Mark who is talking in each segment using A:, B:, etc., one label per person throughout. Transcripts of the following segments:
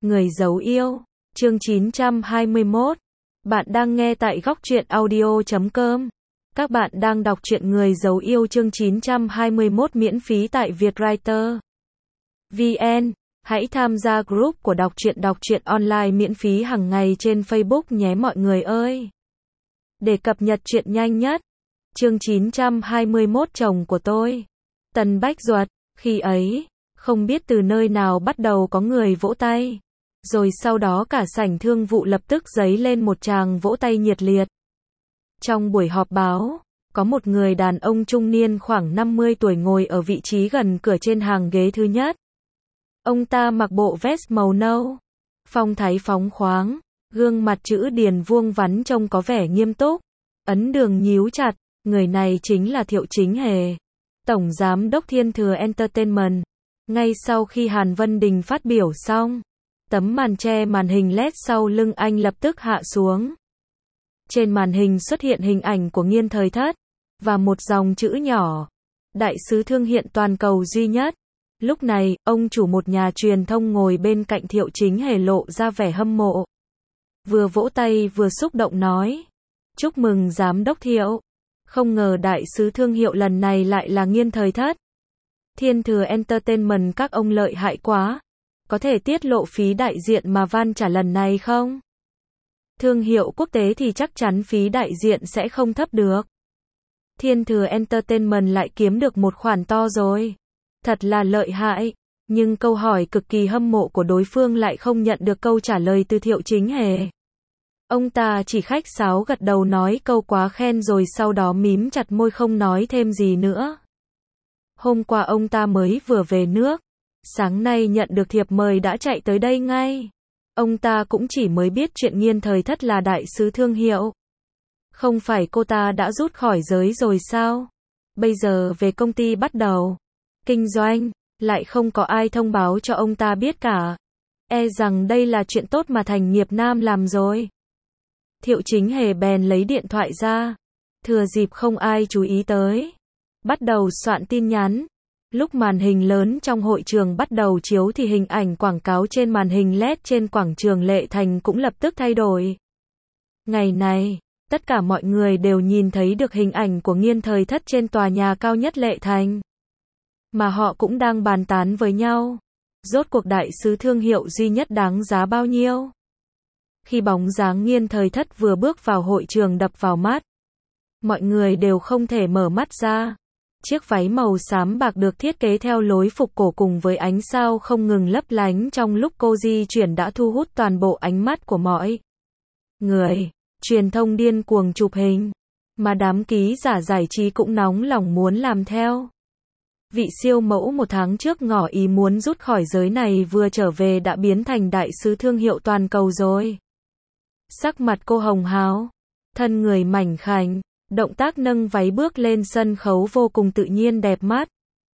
A: Người dấu yêu, chương 921. Bạn đang nghe tại goctruyện audio.com. Các bạn đang đọc truyện Người dấu yêu chương 921 miễn phí tại Vietwriter VN. Hãy tham gia group của đọc truyện online miễn phí hàng ngày trên Facebook nhé mọi người ơi. Để cập nhật truyện nhanh nhất. Chương 921 chồng của tôi. Tần Bách Duật, khi ấy, không biết từ nơi nào bắt đầu có người vỗ tay. Rồi sau đó cả sảnh thương vụ lập tức dấy lên một tràng vỗ tay nhiệt liệt. Trong buổi họp báo, có một người đàn ông trung niên khoảng 50 tuổi ngồi ở vị trí gần cửa trên hàng ghế thứ nhất. Ông ta mặc bộ vest màu nâu, phong thái phóng khoáng, gương mặt chữ điền vuông vắn trông có vẻ nghiêm túc, ấn đường nhíu chặt, người này chính là Thiệu Chính Hề, Tổng Giám đốc Thiên Thừa Entertainment. Ngay sau khi Hàn Vân Đình phát biểu xong, tấm màn che màn hình LED sau lưng anh lập tức hạ xuống. Trên màn hình xuất hiện hình ảnh của Nghiên Thời Thất, và một dòng chữ nhỏ, đại sứ thương hiện toàn cầu duy nhất. Lúc này, ông chủ một nhà truyền thông ngồi bên cạnh Thiệu Chính Hề lộ ra vẻ hâm mộ. Vừa vỗ tay vừa xúc động nói, chúc mừng Giám đốc Thiệu. Không ngờ đại sứ thương hiệu lần này lại là Nghiên Thời Thất. Thiên Thừa Entertainment các ông lợi hại quá. Có thể tiết lộ phí đại diện mà Van trả lần này không? Thương hiệu quốc tế thì chắc chắn phí đại diện sẽ không thấp được. Thiên Thừa Entertainment lại kiếm được một khoản to rồi. Thật là lợi hại. Nhưng câu hỏi cực kỳ hâm mộ của đối phương lại không nhận được câu trả lời từ Thiệu Chính Hề. Ông ta chỉ khách sáo gật đầu nói câu quá khen rồi sau đó mím chặt môi không nói thêm gì nữa. Hôm qua ông ta mới vừa về nước. Sáng nay nhận được thiệp mời đã chạy tới đây ngay. Ông ta cũng chỉ mới biết chuyện Nghiên Thời Thất là đại sứ thương hiệu. Không phải cô ta đã rút khỏi giới rồi sao? Bây giờ về công ty bắt đầu kinh doanh, lại không có ai thông báo cho ông ta biết cả. E rằng đây là chuyện tốt mà Thành Nghiệp Nam làm rồi. Thiệu Chính Hề bèn lấy điện thoại ra. Thừa dịp không ai chú ý tới, bắt đầu soạn tin nhắn. Lúc màn hình lớn trong hội trường bắt đầu chiếu thì hình ảnh quảng cáo trên màn hình LED trên quảng trường Lệ Thành cũng lập tức thay đổi. Ngày này, tất cả mọi người đều nhìn thấy được hình ảnh của Nghiên Thời Thất trên tòa nhà cao nhất Lệ Thành. Mà họ cũng đang bàn tán với nhau. Rốt cuộc đại sứ thương hiệu duy nhất đáng giá bao nhiêu? Khi bóng dáng Nghiên Thời Thất vừa bước vào hội trường đập vào mắt, mọi người đều không thể mở mắt ra. Chiếc váy màu xám bạc được thiết kế theo lối phục cổ cùng với ánh sao không ngừng lấp lánh trong lúc cô di chuyển đã thu hút toàn bộ ánh mắt của mọi người. Truyền thông điên cuồng chụp hình, mà đám ký giả giải trí cũng nóng lòng muốn làm theo. Vị siêu mẫu một tháng trước ngỏ ý muốn rút khỏi giới này vừa trở về đã biến thành đại sứ thương hiệu toàn cầu rồi. Sắc mặt cô hồng hào, thân người mảnh khảnh. Động tác nâng váy bước lên sân khấu vô cùng tự nhiên đẹp mắt.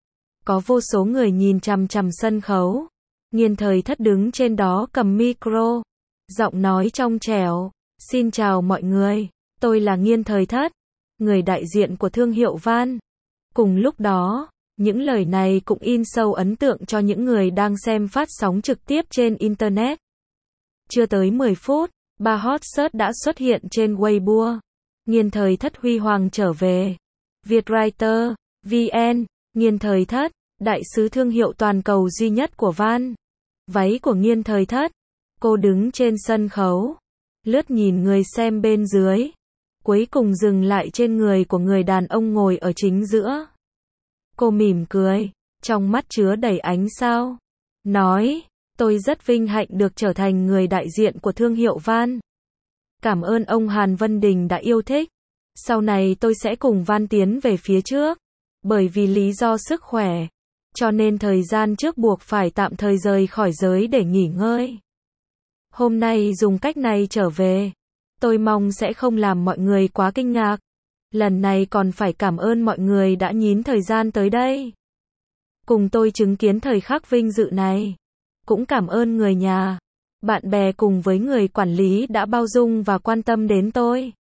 A: Có vô số người nhìn chằm chằm sân khấu. Nghiên Thời Thất đứng trên đó cầm micro. Giọng nói trong trẻo. Xin chào mọi người, tôi là Nghiên Thời Thất, người đại diện của thương hiệu Van. Cùng lúc đó, những lời này cũng in sâu ấn tượng cho những người đang xem phát sóng trực tiếp trên Internet. Chưa tới 10 phút, ba hot search đã xuất hiện trên Weibo. Nghiên Thời Thất huy hoàng trở về. Vietwriter VN. Nghiên Thời Thất, đại sứ thương hiệu toàn cầu duy nhất của Van. Váy của Nghiên Thời Thất. Cô đứng trên sân khấu, lướt nhìn người xem bên dưới, cuối cùng dừng lại trên người của người đàn ông ngồi ở chính giữa. Cô mỉm cười, trong mắt chứa đầy ánh sao, nói, tôi rất vinh hạnh được trở thành người đại diện của thương hiệu Van. Cảm ơn ông Hàn Vân Đình đã yêu thích. Sau này tôi sẽ cùng Van tiến về phía trước. Bởi vì lý do sức khỏe, cho nên thời gian trước buộc phải tạm thời rời khỏi giới để nghỉ ngơi. Hôm nay dùng cách này trở về, tôi mong sẽ không làm mọi người quá kinh ngạc. Lần này còn phải cảm ơn mọi người đã nhín thời gian tới đây, cùng tôi chứng kiến thời khắc vinh dự này. Cũng cảm ơn người nhà, bạn bè cùng với người quản lý đã bao dung và quan tâm đến tôi.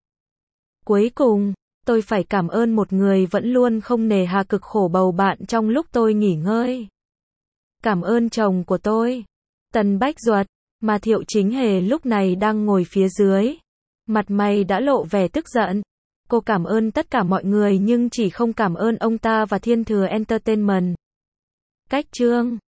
A: Cuối cùng, tôi phải cảm ơn một người vẫn luôn không nề hà cực khổ bầu bạn trong lúc tôi nghỉ ngơi. Cảm ơn chồng của tôi, Tần Bách Duật. Mà Thiệu Chính Hề lúc này đang ngồi phía dưới. Mặt mày đã lộ vẻ tức giận. Cô cảm ơn tất cả mọi người nhưng chỉ không cảm ơn ông ta và Thiên Thừa Entertainment. Cách chương